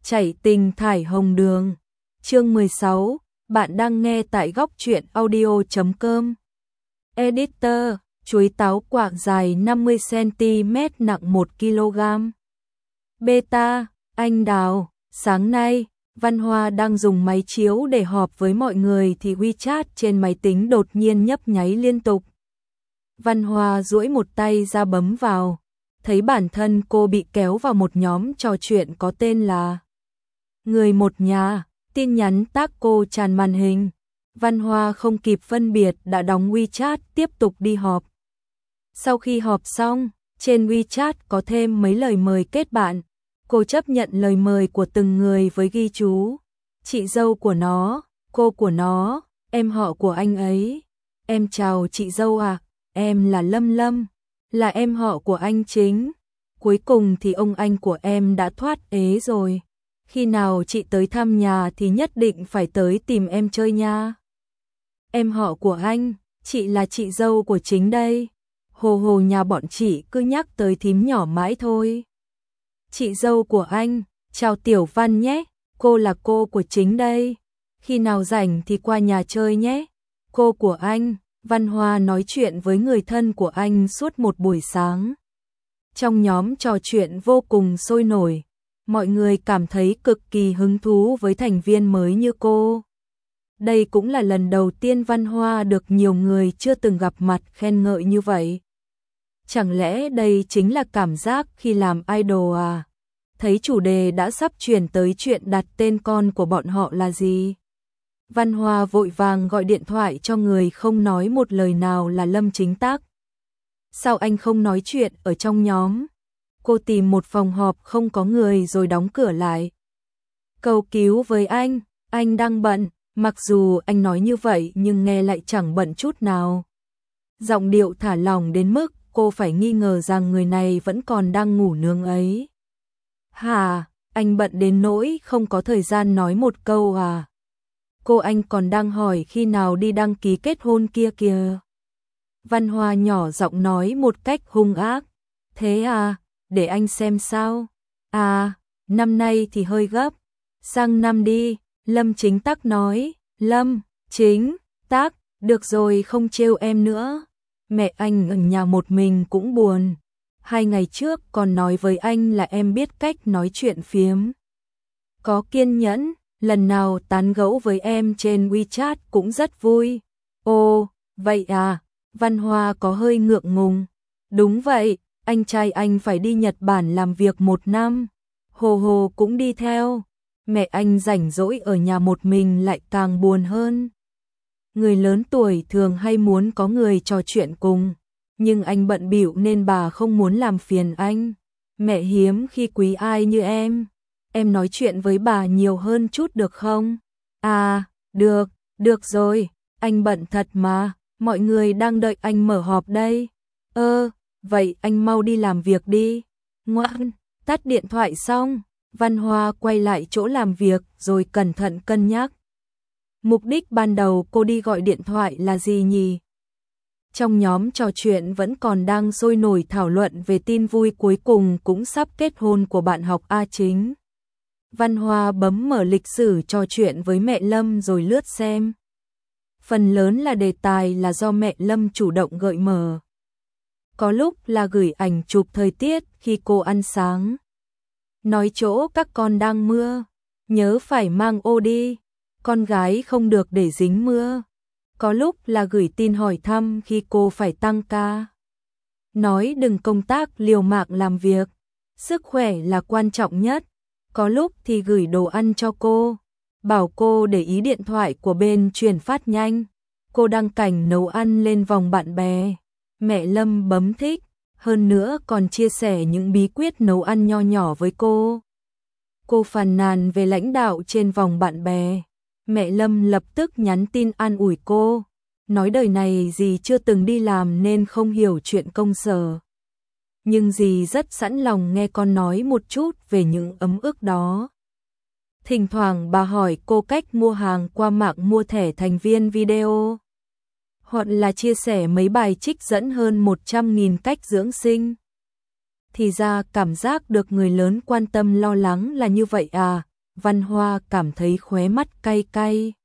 Chảy tình thải hồng đường. Chương 16, bạn đang nghe tại góc truyện audio.com. Editor, chuối táo quả dài 50cm nặng 1kg. Beta, anh Đào, sáng nay, Văn Hoa đang dùng máy chiếu để họp với mọi người thì WeChat trên máy tính đột nhiên nhấp nháy liên tục. Văn Hoa duỗi một tay ra bấm vào, thấy bản thân cô bị kéo vào một nhóm trò chuyện có tên là Người một nhà, tin nhắn tác cô tràn màn hình. Văn Hoa không kịp phân biệt đã đóng WeChat tiếp tục đi họp. Sau khi họp xong, trên WeChat có thêm mấy lời mời kết bạn. Cô chấp nhận lời mời của từng người với ghi chú: chị dâu của nó, cô của nó, em họ của anh ấy. Em chào chị dâu à, em là Lâm Lâm, là em họ của anh Chính. Cuối cùng thì ông anh của em đã thoát ế rồi. Khi nào chị tới thăm nhà thì nhất định phải tới tìm em chơi nha. Em họ của anh, chị là chị dâu của Chính đây. Hồ hồ nhà bọn chị cứ nhắc tới thím nhỏ mãi thôi. Chị dâu của anh, chào Tiểu Văn nhé, cô là cô của Chính đây. Khi nào rảnh thì qua nhà chơi nhé. Cô của anh. Văn Hoa nói chuyện với người thân của anh suốt một buổi sáng. Trong nhóm trò chuyện vô cùng sôi nổi, mọi người cảm thấy cực kỳ hứng thú với thành viên mới như cô. Đây cũng là lần đầu tiên Văn Hoa được nhiều người chưa từng gặp mặt khen ngợi như vậy. Chẳng lẽ đây chính là cảm giác khi làm idol à? Thấy chủ đề đã sắp chuyển tới chuyện đặt tên con của bọn họ là gì. Văn Hoa vội vàng gọi điện thoại cho người không nói một lời nào là Lâm Chính Tác. Sao anh không nói chuyện ở trong nhóm? Cô tìm một phòng họp không có người rồi đóng cửa lại. Cầu cứu với anh đang bận. Mặc dù anh nói như vậy nhưng nghe lại chẳng bận chút nào. Giọng điệu thả lỏng đến mức cô phải nghi ngờ rằng người này vẫn còn đang ngủ nướng ấy. Hả, anh bận đến nỗi không có thời gian nói một câu à? Cô anh còn đang hỏi khi nào đi đăng ký kết hôn kia kìa. Văn Hoa nhỏ giọng nói một cách hung ác. Thế à, để anh xem sao. À, năm nay thì hơi gấp. Sang năm đi, Lâm Chính Tác nói. Lâm, Chính, Tác, được rồi không trêu em nữa. Mẹ anh ở nhà một mình cũng buồn. 2 ngày trước còn nói với anh là em biết cách nói chuyện phiếm. Có kiên nhẫn, lần nào tán gẫu với em trên WeChat cũng rất vui. Ồ, vậy à, Văn Hoa có hơi ngượng ngùng. Đúng vậy, anh trai anh phải đi Nhật Bản làm việc 1 năm. Hồ Hồ cũng đi theo. Mẹ anh rảnh rỗi ở nhà một mình lại càng buồn hơn. Người lớn tuổi thường hay muốn có người trò chuyện cùng, nhưng anh bận bịu nên bà không muốn làm phiền anh. Mẹ hiếm khi quý ai như em nói chuyện với bà nhiều hơn chút được không? À, được rồi, anh bận thật mà, mọi người đang đợi anh mở họp đây. Vậy anh mau đi làm việc đi. Ngoan, tắt điện thoại xong, Văn Hoa quay lại chỗ làm việc rồi cẩn thận cân nhắc. Mục đích ban đầu cô đi gọi điện thoại là gì nhỉ? Trong nhóm trò chuyện vẫn còn đang sôi nổi thảo luận về tin vui cuối cùng cũng sắp kết hôn của bạn học A Chính. Văn Hoa bấm mở lịch sử trò chuyện với mẹ Lâm rồi lướt xem. Phần lớn là đề tài là do mẹ Lâm chủ động gợi mở. Có lúc là gửi ảnh chụp thời tiết khi cô ăn sáng. Nói chỗ các con đang mưa, nhớ phải mang ô đi, con gái không được để dính mưa. Có lúc là gửi tin hỏi thăm khi cô phải tăng ca. Nói đừng công tác liều mạng làm việc, sức khỏe là quan trọng nhất. Có lúc thì gửi đồ ăn cho cô, bảo cô để ý điện thoại của bên truyền phát nhanh. Cô đăng cảnh nấu ăn lên vòng bạn bè. Mẹ Lâm bấm thích, hơn nữa còn chia sẻ những bí quyết nấu ăn nho nhỏ với cô. Cô phàn nàn về lãnh đạo trên vòng bạn bè. Mẹ Lâm lập tức nhắn tin an ủi cô, nói đời này dì chưa từng đi làm nên không hiểu chuyện công sở. Nhưng dì rất sẵn lòng nghe con nói một chút về những ấm ức đó. Thỉnh thoảng bà hỏi cô cách mua hàng qua mạng mua thẻ thành viên video, hoặc là chia sẻ mấy bài trích dẫn hơn 100.000 cách dưỡng sinh. Thì ra cảm giác được người lớn quan tâm lo lắng là như vậy à, Văn Hoa cảm thấy khóe mắt cay cay.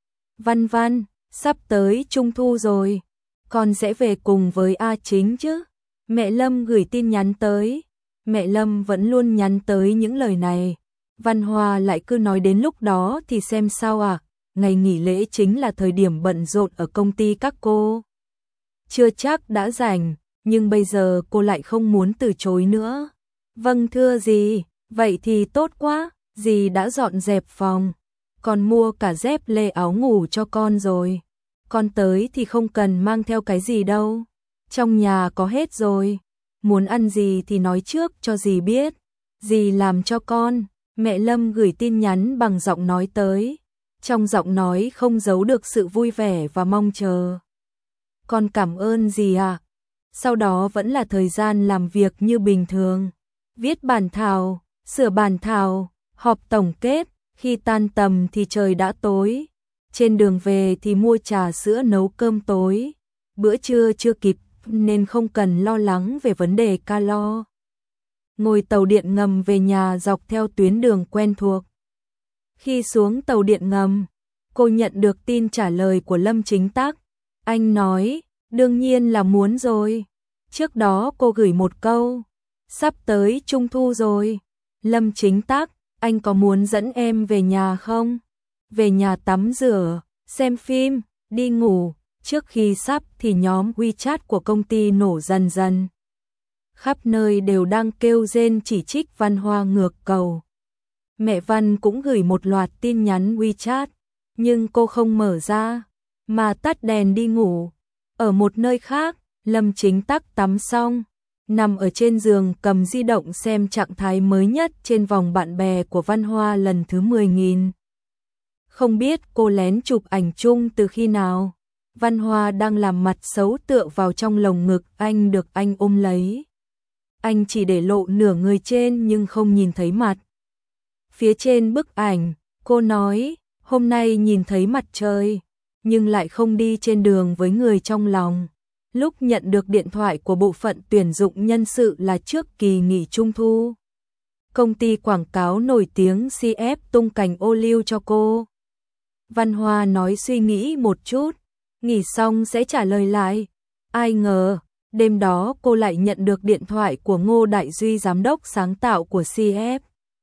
Văn Văn, sắp tới Trung thu rồi, con sẽ về cùng với A Chính chứ? Mẹ Lâm gửi tin nhắn tới. Mẹ Lâm vẫn luôn nhắn tới những lời này. Văn Hoa lại cứ nói đến lúc đó thì xem sao à? Ngày nghỉ lễ chính là thời điểm bận rộn ở công ty các cô. Chưa chắc đã rảnh, nhưng bây giờ cô lại không muốn từ chối nữa. Vâng thưa dì, vậy thì tốt quá, dì đã dọn dẹp phòng. Con mua cả dép lê áo ngủ cho con rồi. Con tới thì không cần mang theo cái gì đâu. Trong nhà có hết rồi. Muốn ăn gì thì nói trước cho dì biết. Dì làm cho con. Mẹ Lâm gửi tin nhắn bằng giọng nói tới. Trong giọng nói không giấu được sự vui vẻ và mong chờ. Con cảm ơn dì ạ. Sau đó vẫn là thời gian làm việc như bình thường. Viết bản thảo, sửa bản thảo, họp tổng kết. Khi tan tầm thì trời đã tối. Trên đường về thì mua trà sữa nấu cơm tối. Bữa trưa chưa kịp nên không cần lo lắng về vấn đề calo. Ngồi tàu điện ngầm về nhà dọc theo tuyến đường quen thuộc. Khi xuống tàu điện ngầm, cô nhận được tin trả lời của Lâm Chính Tắc. Anh nói, đương nhiên là muốn rồi. Trước đó cô gửi một câu, sắp tới Trung thu rồi. Lâm Chính Tắc, anh có muốn dẫn em về nhà không? Về nhà tắm rửa, xem phim, đi ngủ. Trước khi sắp thì nhóm WeChat của công ty nổ dần dần. Khắp nơi đều đang kêu rên chỉ trích Văn Hoa ngược cầu. Mẹ Văn cũng gửi một loạt tin nhắn WeChat, nhưng cô không mở ra, mà tắt đèn đi ngủ. Ở một nơi khác, Lâm Chính Tắc tắm xong, nằm ở trên giường cầm di động xem trạng thái mới nhất trên vòng bạn bè của Văn Hoa lần thứ 10.000. Không biết cô lén chụp ảnh chung từ khi nào. Văn Hoa đang làm mặt xấu tựa vào trong lồng ngực anh được anh ôm lấy. Anh chỉ để lộ nửa người trên nhưng không nhìn thấy mặt. Phía trên bức ảnh, cô nói, hôm nay nhìn thấy mặt trời, nhưng lại không đi trên đường với người trong lòng. Lúc nhận được điện thoại của bộ phận tuyển dụng nhân sự là trước kỳ nghỉ Trung thu. Công ty quảng cáo nổi tiếng CF tung cành ô liu cho cô. Văn Hoa nói suy nghĩ một chút, nghỉ xong sẽ trả lời lại. Ai ngờ, đêm đó cô lại nhận được điện thoại của Ngô Đại Duy giám đốc sáng tạo của CF.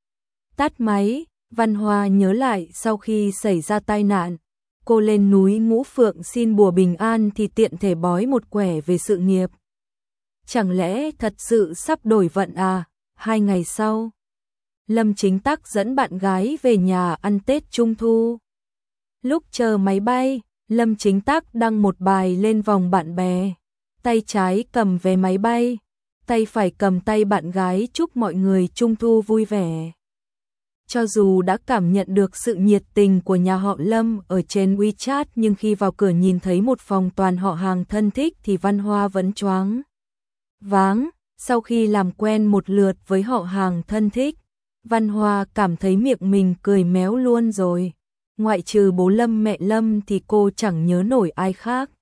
Tắt máy, Văn Hoa nhớ lại sau khi xảy ra tai nạn, cô lên núi Ngũ Phượng xin bùa bình an thì tiện thể bói một quẻ về sự nghiệp. Chẳng lẽ thật sự sắp đổi vận à? 2 ngày sau, Lâm Chính Tắc dẫn bạn gái về nhà ăn Tết Trung thu. Lúc chờ máy bay, Lâm Chính Tắc đăng một bài lên vòng bạn bè. Tay trái cầm vé máy bay, tay phải cầm tay bạn gái chúc mọi người Trung thu vui vẻ. Cho dù đã cảm nhận được sự nhiệt tình của nhà họ Lâm ở trên WeChat nhưng khi vào cửa nhìn thấy một phòng toàn họ hàng thân thích thì Văn Hoa vẫn choáng váng. Sau khi làm quen một lượt với họ hàng thân thích, Văn Hoa cảm thấy miệng mình cười méo luôn rồi. Ngoại trừ bố Lâm mẹ Lâm thì cô chẳng nhớ nổi ai khác.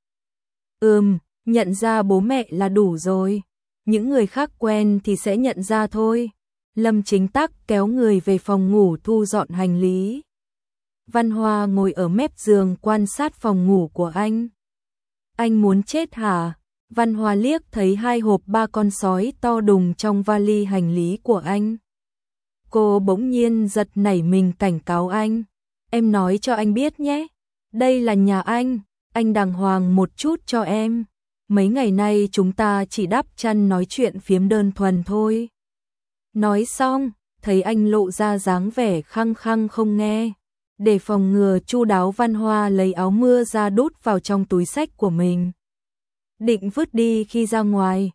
Nhận ra bố mẹ là đủ rồi. Những người khác quen thì sẽ nhận ra thôi. Lâm Chính Tắc kéo người về phòng ngủ thu dọn hành lý. Văn Hoa ngồi ở mép giường quan sát phòng ngủ của anh. Anh muốn chết hả? Văn Hoa liếc thấy 2 hộp 3 con sói to đùng trong vali hành lý của anh. Cô bỗng nhiên giật nảy mình cảnh cáo anh. Em nói cho anh biết nhé. Đây là nhà anh đàng hoàng một chút cho em. Mấy ngày nay chúng ta chỉ đắp chăn nói chuyện phiếm đơn thuần thôi. Nói xong, thấy anh lộ ra dáng vẻ khăng khăng không nghe. Để phòng ngừa chu đáo, Văn Hoa lấy áo mưa ra đút vào trong túi xách của mình. Định vứt đi khi ra ngoài.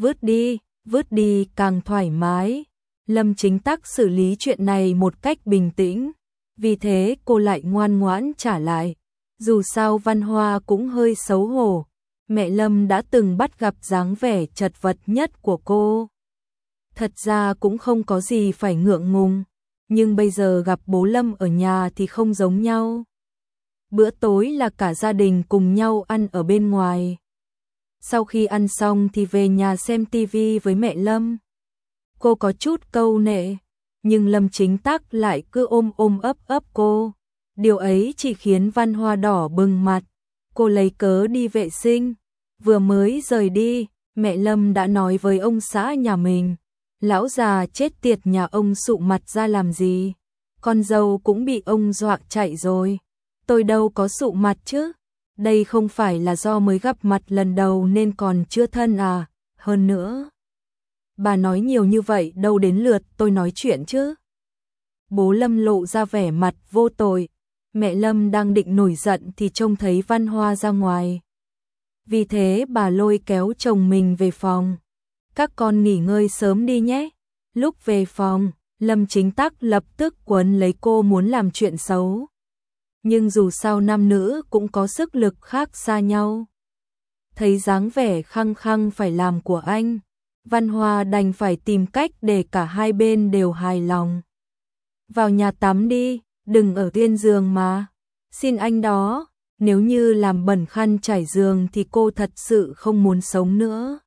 Vứt đi càng thoải mái. Lâm Chính Tắc xử lý chuyện này một cách bình tĩnh. Vì thế cô lại ngoan ngoãn trả lại. Dù sao Văn Hoa cũng hơi xấu hổ. Mẹ Lâm đã từng bắt gặp dáng vẻ chật vật nhất của cô. Thật ra cũng không có gì phải ngượng ngùng. Nhưng bây giờ gặp bố Lâm ở nhà thì không giống nhau. Bữa tối là cả gia đình cùng nhau ăn ở bên ngoài. Sau khi ăn xong thì về nhà xem tivi với mẹ Lâm. Cô có chút câu nệ. nhưng Lâm Chính Tắc lại cứ ôm ôm ấp ấp cô. Điều ấy chỉ khiến Văn Hoa đỏ bừng mặt. Cô lấy cớ đi vệ sinh, vừa mới rời đi, mẹ Lâm đã nói với ông xã nhà mình, lão già chết tiệt nhà ông sụ mặt ra làm gì, con dâu cũng bị ông dọa chạy rồi. Tôi đâu có sụ mặt chứ, đây không phải là do mới gặp mặt lần đầu nên còn chưa thân à, hơn nữa. Bà nói nhiều như vậy đâu đến lượt tôi nói chuyện chứ. Bố Lâm lộ ra vẻ mặt vô tội, mẹ Lâm đang định nổi giận thì trông thấy Văn Hoa ra ngoài. Vì thế bà lôi kéo chồng mình về phòng. Các con nghỉ ngơi sớm đi nhé. Lúc về phòng, Lâm Chính Tắc lập tức quấn lấy cô muốn làm chuyện xấu. Nhưng dù sao nam nữ cũng có sức lực khác xa nhau. Thấy dáng vẻ khăng khăng phải làm của anh, Văn Hoa đành phải tìm cách để cả hai bên đều hài lòng. Vào nhà tắm đi, đừng ở trên giường mà. Xin anh đó, nếu như làm bẩn khăn trải giường thì cô thật sự không muốn sống nữa.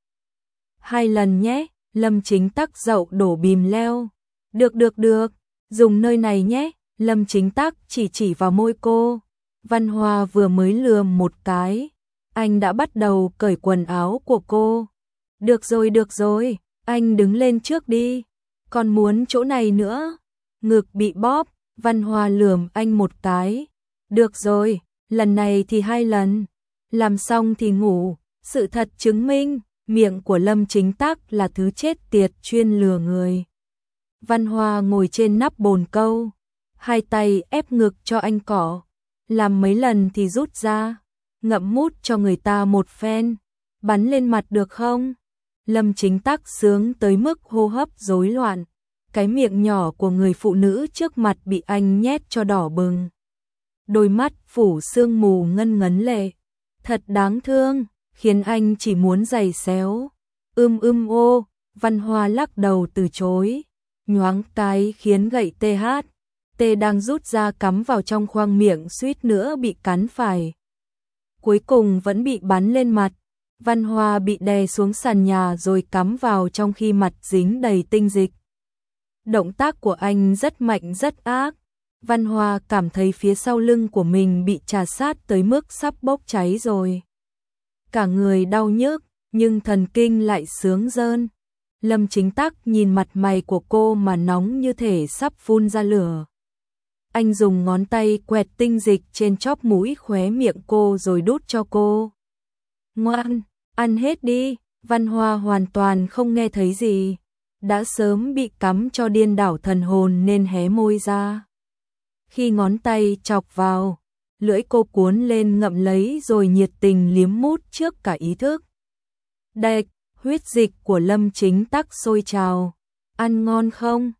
2 lần nhé, Lâm Chính Tắc dậu đổ bìm leo. Được, dùng nơi này nhé, Lâm Chính Tắc chỉ vào môi cô. Văn Hoa vừa mới lườm một cái, anh đã bắt đầu cởi quần áo của cô. Được rồi, anh đứng lên trước đi, còn muốn chỗ này nữa. Ngực bị bóp, Văn Hoa lườm anh một cái. Được rồi, lần này thì 2 lần, làm xong thì ngủ. Sự thật chứng minh, miệng của Lâm Chính Tắc là thứ chết tiệt chuyên lừa người. Văn Hoa ngồi trên nắp bồn câu, 2 tay ép ngực cho anh cỏ, làm mấy lần thì rút ra, ngậm mút cho người ta một phen, bắn lên mặt được không? Lâm Chính Tắc sướng tới mức hô hấp rối loạn, cái miệng nhỏ của người phụ nữ trước mặt bị anh nhét cho đỏ bừng. Đôi mắt phủ sương mù ngân ngấn lệ, thật đáng thương, khiến anh chỉ muốn giày xéo. Ô, Văn Hoa lắc đầu từ chối, nhoáng cái khiến gậy THT đang rút ra cắm vào trong khoang miệng suýt nữa bị cắn phải. Cuối cùng vẫn bị bắn lên mặt, Văn Hoa bị đè xuống sàn nhà rồi cắm vào trong khi mặt dính đầy tinh dịch. Động tác của anh rất mạnh rất ác, Văn Hoa cảm thấy phía sau lưng của mình bị trà sát tới mức sắp bốc cháy rồi. Cả người đau nhức, nhưng thần kinh lại sướng rơn. Lâm Chính Tắc nhìn mặt mày của cô mà nóng như thể sắp phun ra lửa. Anh dùng ngón tay quẹt tinh dịch trên chóp mũi khóe miệng cô rồi đút cho cô. Ngoan, ăn hết đi. Văn Hoa hoàn toàn không nghe thấy gì, đã sớm bị cắm cho điên đảo thần hồn nên hé môi ra. Khi ngón tay chọc vào, lưỡi cô cuốn lên ngậm lấy rồi nhiệt tình liếm mút trước cả ý thức. Đệch, huyết dịch của Lâm Chính Tắc sôi trào. Ăn ngon không?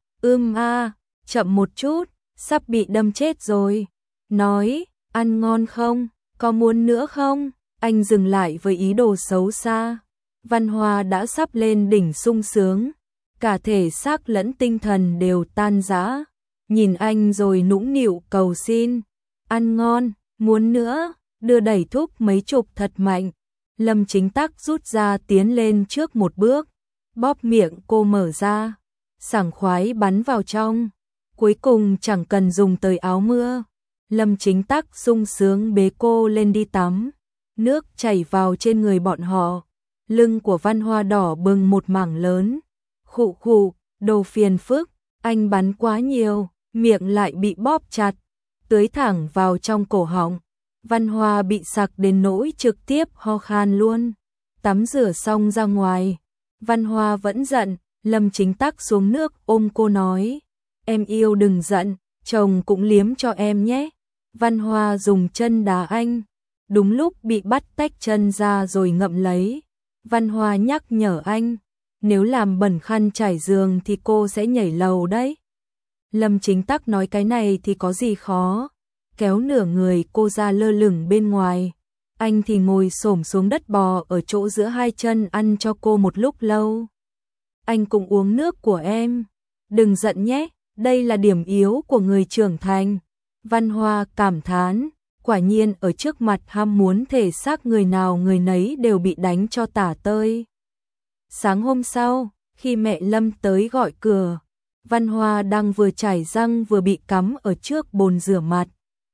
Chậm một chút, sắp bị đâm chết rồi. Nói, ăn ngon không? Có muốn nữa không? Anh dừng lại với ý đồ xấu xa. Văn Hoa đã sắp lên đỉnh sung sướng, cả thể xác lẫn tinh thần đều tan rã. Nhìn anh rồi nũng nịu cầu xin. Ăn ngon, muốn nữa, đưa đẩy thúc mấy chục thật mạnh. Lâm Chính Tắc rút ra tiến lên trước một bước, bóp miệng cô mở ra, sảng khoái bắn vào trong. Cuối cùng chẳng cần dùng tới áo mưa, Lâm Chính Tắc sung sướng bế cô lên đi tắm. Nước chảy vào trên người bọn họ, lưng của Văn Hoa đỏ bừng một mảng lớn. Khụ, đồ phiền phức, anh bắn quá nhiều, miệng lại bị bóp chặt, tưới thẳng vào trong cổ họng. Văn Hoa bị sặc đến nỗi trực tiếp ho khan luôn. Tắm rửa xong ra ngoài, Văn Hoa vẫn giận, Lâm Chính Tắc xuống nước ôm cô nói, em yêu đừng giận, chồng cũng liếm cho em nhé. Văn Hoa dùng chân đá anh, đúng lúc bị bắt tách chân ra rồi ngậm lấy. Văn Hoa nhắc nhở anh, nếu làm bẩn khăn trải giường thì cô sẽ nhảy lầu đấy. Lâm Chính Tắc nói cái này thì có gì khó, kéo nửa người cô ra lơ lửng bên ngoài. Anh thì ngồi xổm xuống đất bò ở chỗ giữa hai chân ăn cho cô một lúc lâu. Anh cũng uống nước của em. Đừng giận nhé, đây là điểm yếu của người trưởng thành. Văn Hoa cảm thán, quả nhiên ở trước mặt ham muốn thể xác người nào người nấy đều bị đánh cho tả tơi. Sáng hôm sau, khi mẹ Lâm tới gọi cửa, Văn Hoa đang vừa chải răng vừa bị cắm ở trước bồn rửa mặt.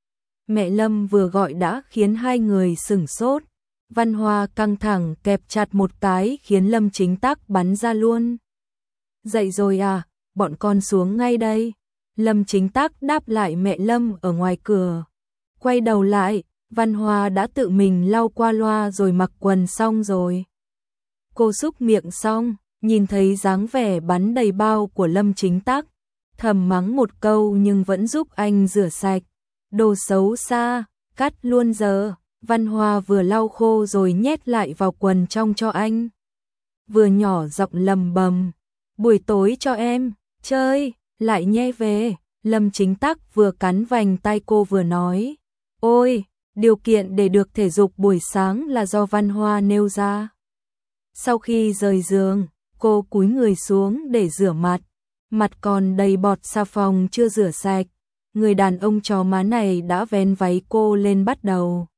Mẹ Lâm vừa gọi đã khiến hai người sửng sốt. Văn Hoa căng thẳng kẹp chặt một cái khiến Lâm Chính Tắc bắn ra luôn. Dậy rồi à, bọn con xuống ngay đây. Lâm Chính Tắc đáp lại mẹ Lâm ở ngoài cửa. Quay đầu lại, Văn Hoa đã tự mình lau qua loa rồi mặc quần xong rồi. Cô xúc miệng xong, nhìn thấy dáng vẻ bắn đầy bao của Lâm Chính Tắc, thầm mắng một câu nhưng vẫn giúp anh rửa sạch. Đồ xấu xa, cắt luôn giờ. Văn Hoa vừa lau khô rồi nhét lại vào quần trong cho anh. Vừa nhỏ giọng lầm bầm, buổi tối cho em chơi, lại nhe về. Lâm Chính Tắc vừa cắn vành tay cô vừa nói, ôi, điều kiện để được thể dục buổi sáng là do Văn Hoa nêu ra. Sau khi rời giường, cô cúi người xuống để rửa mặt còn đầy bọt xà phòng chưa rửa sạch. Người đàn ông chó má này đã vén váy cô lên bắt đầu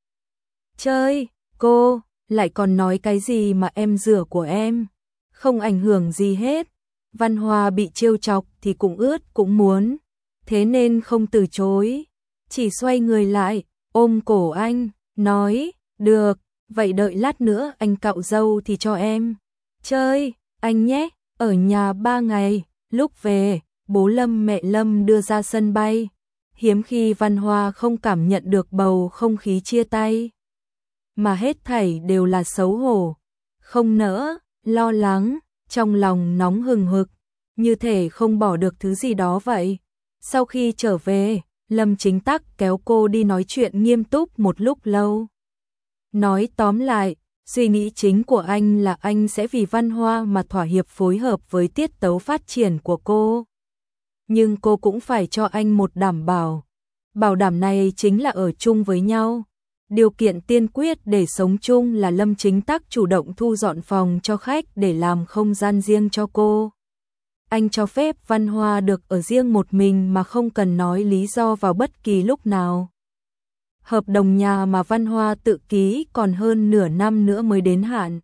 chơi. Cô lại còn nói cái gì mà em rửa của em, không ảnh hưởng gì hết. Văn Hoa bị trêu chọc thì cũng ướt cũng muốn, thế nên không từ chối, chỉ xoay người lại, ôm cổ anh, nói, được, vậy đợi lát nữa anh cạo râu thì cho em chơi, anh nhé. Ở nhà 3 ngày, lúc về, bố Lâm mẹ Lâm đưa ra sân bay. Hiếm khi Văn Hoa không cảm nhận được bầu không khí chia tay, mà hết thảy đều là xấu hổ, không nỡ, lo lắng, trong lòng nóng hừng hực, như thể không bỏ được thứ gì đó vậy. Sau khi trở về, Lâm Chính Tắc kéo cô đi nói chuyện nghiêm túc một lúc lâu. Nói tóm lại, suy nghĩ chính của anh là anh sẽ vì Văn Hoa mà thỏa hiệp phối hợp với tiết tấu phát triển của cô. Nhưng cô cũng phải cho anh một đảm bảo. Bảo đảm này chính là ở chung với nhau. Điều kiện tiên quyết để sống chung là Lâm Chính Tắc chủ động thu dọn phòng cho khách để làm không gian riêng cho cô. Anh cho phép Văn Hoa được ở riêng một mình mà không cần nói lý do vào bất kỳ lúc nào. Hợp đồng nhà mà Văn Hoa tự ký còn hơn nửa năm nữa mới đến hạn.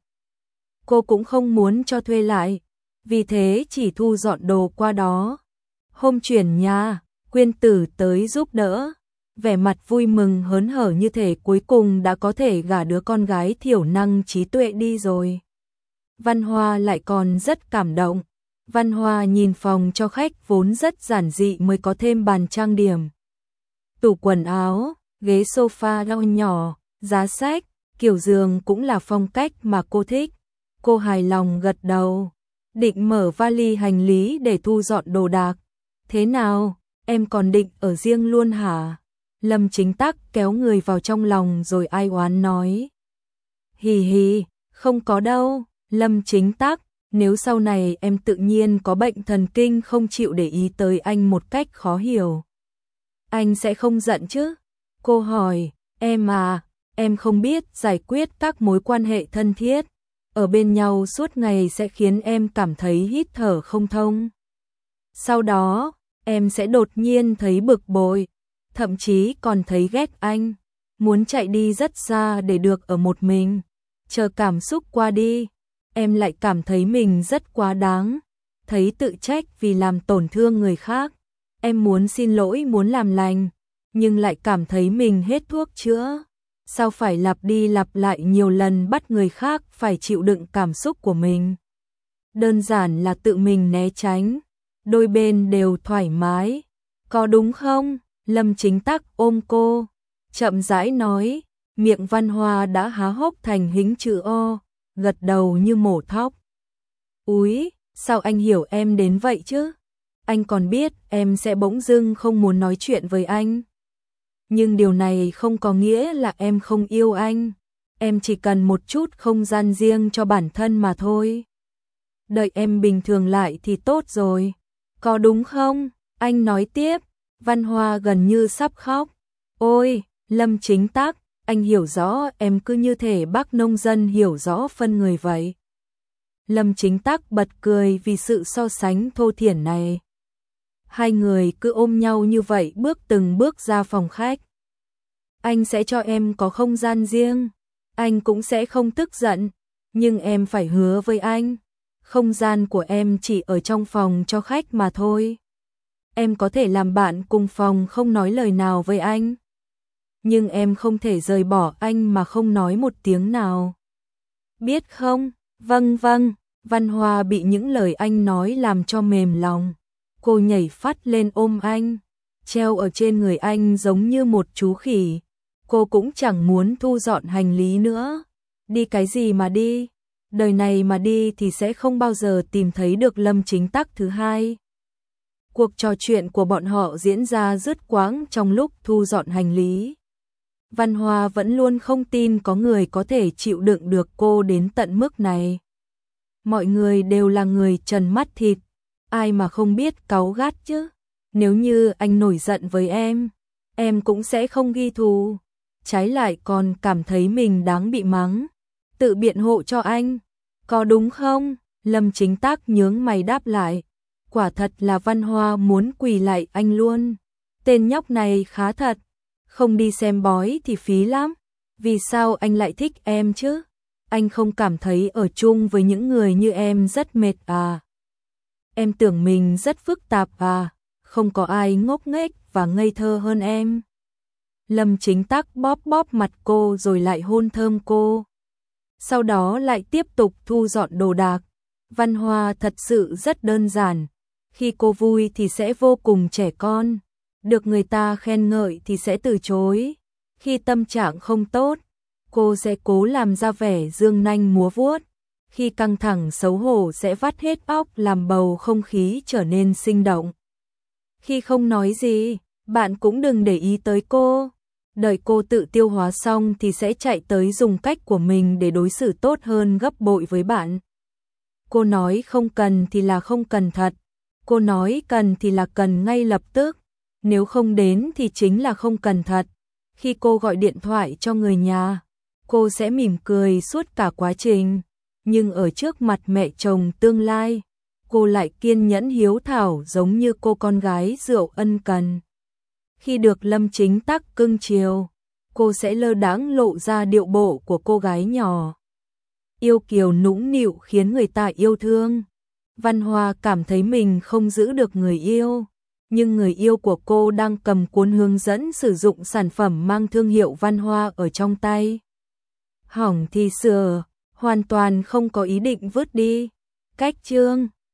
Cô cũng không muốn cho thuê lại, vì thế chỉ thu dọn đồ qua đó. Hôm chuyển nhà, Quyên Tử tới giúp đỡ, vẻ mặt vui mừng hớn hở như thể cuối cùng đã có thể gả đứa con gái thiểu năng trí tuệ đi rồi. Văn Hoa lại còn rất cảm động. Văn Hoa nhìn phòng cho khách vốn rất giản dị mới có thêm bàn trang điểm, tủ quần áo, ghế sofa nho nhỏ, giá sách, kiểu giường cũng là phong cách mà cô thích. Cô hài lòng gật đầu, định mở vali hành lý để thu dọn đồ đạc. Thế nào, em còn định ở riêng luôn hả? Lâm Chính Tắc kéo người vào trong lòng rồi ai oán nói. Hì hì, không có đâu, Lâm Chính Tắc, nếu sau này em tự nhiên có bệnh thần kinh không chịu để ý tới anh một cách khó hiểu, anh sẽ không giận chứ? Cô hỏi, em à, em không biết giải quyết các mối quan hệ thân thiết, ở bên nhau suốt ngày sẽ khiến em cảm thấy hít thở không thông. Sau đó, em sẽ đột nhiên thấy bực bội, thậm chí còn thấy ghét anh, muốn chạy đi rất xa để được ở một mình. Chờ cảm xúc qua đi, em lại cảm thấy mình rất quá đáng, thấy tự trách vì làm tổn thương người khác. Em muốn xin lỗi, muốn làm lành, nhưng lại cảm thấy mình hết thuốc chữa. Sao phải lặp đi lặp lại nhiều lần bắt người khác phải chịu đựng cảm xúc của mình? Đơn giản là tự mình né tránh, đôi bên đều thoải mái. Có đúng không? Lâm Chính Tắc ôm cô, chậm rãi nói, miệng Văn Hoa đã há hốc thành hình chữ O, gật đầu như mổ thóc. Úi, sao anh hiểu em đến vậy chứ? Anh còn biết em sẽ bỗng dưng không muốn nói chuyện với anh. Nhưng điều này không có nghĩa là em không yêu anh. Em chỉ cần một chút không gian riêng cho bản thân mà thôi. Đợi em bình thường lại thì tốt rồi. Có đúng không? Anh nói tiếp. Văn Hoa gần như sắp khóc. Ôi, Lâm Chính Tắc, anh hiểu rõ em cứ như thể bác nông dân hiểu rõ phân người vậy. Lâm Chính Tắc bật cười vì sự so sánh thô thiển này. Hai người cứ ôm nhau như vậy từng bước ra phòng khách. Anh sẽ cho em có không gian riêng, anh cũng sẽ không tức giận, nhưng em phải hứa với anh, không gian của em chỉ ở trong phòng cho khách mà thôi. Em có thể làm bạn cùng phòng không nói lời nào với anh. Nhưng em không thể rời bỏ anh mà không nói một tiếng nào. Biết không? Vâng vâng. Văn Hoa bị những lời anh nói làm cho mềm lòng. Cô nhảy phát lên ôm anh, treo ở trên người anh giống như một chú khỉ. Cô cũng chẳng muốn thu dọn hành lý nữa. Đi cái gì mà đi? Đời này mà đi thì sẽ không bao giờ tìm thấy được Lâm Chính Tắc thứ hai. Cuộc trò chuyện của bọn họ diễn ra dứt quãng trong lúc thu dọn hành lý. Văn Hoa vẫn luôn không tin có người có thể chịu đựng được cô đến tận mức này. Mọi người đều là người trần mắt thịt, ai mà không biết cáu gắt chứ. Nếu như anh nổi giận với em cũng sẽ không ghi thù. Trái lại còn cảm thấy mình đáng bị mắng, tự biện hộ cho anh. Có đúng không? Lâm Chính Tắc nhướng mày đáp lại. Quả thật là Văn Hoa muốn quỳ lại anh luôn. Tên nhóc này khá thật. Không đi xem bói thì phí lắm. Vì sao anh lại thích em chứ? Anh không cảm thấy ở chung với những người như em rất mệt à? Em tưởng mình rất phức tạp à? Không có ai ngốc nghếch và ngây thơ hơn em. Lâm Chính Tắc bóp bóp mặt cô rồi lại hôn thơm cô. Sau đó lại tiếp tục thu dọn đồ đạc. Văn Hoa thật sự rất đơn giản. Khi cô vui thì sẽ vô cùng trẻ con. Được người ta khen ngợi thì sẽ từ chối. Khi tâm trạng không tốt, cô sẽ cố làm ra vẻ dương nanh múa vuốt. Khi căng thẳng xấu hổ sẽ vắt hết óc làm bầu không khí trở nên sinh động. Khi không nói gì, bạn cũng đừng để ý tới cô. Đợi cô tự tiêu hóa xong thì sẽ chạy tới dùng cách của mình để đối xử tốt hơn gấp bội với bạn. Cô nói không cần thì là không cần thật. Cô nói cần thì là cần ngay lập tức. Nếu không đến thì chính là không cần thật. Khi cô gọi điện thoại cho người nhà, cô sẽ mỉm cười suốt cả quá trình. Nhưng ở trước mặt mẹ chồng tương lai, cô lại kiên nhẫn hiếu thảo giống như cô con gái rượu ân cần. Khi được Lâm Chính Tắc cưng chiều, cô sẽ lơ đãng lộ ra điệu bộ của cô gái nhỏ. Yêu kiều nũng nịu khiến người ta yêu thương. Văn Hoa cảm thấy mình không giữ được người yêu, nhưng người yêu của cô đang cầm cuốn hướng dẫn sử dụng sản phẩm mang thương hiệu Văn Hoa ở trong tay. Hỏng thì sửa, hoàn toàn không có ý định vứt đi. Cách chương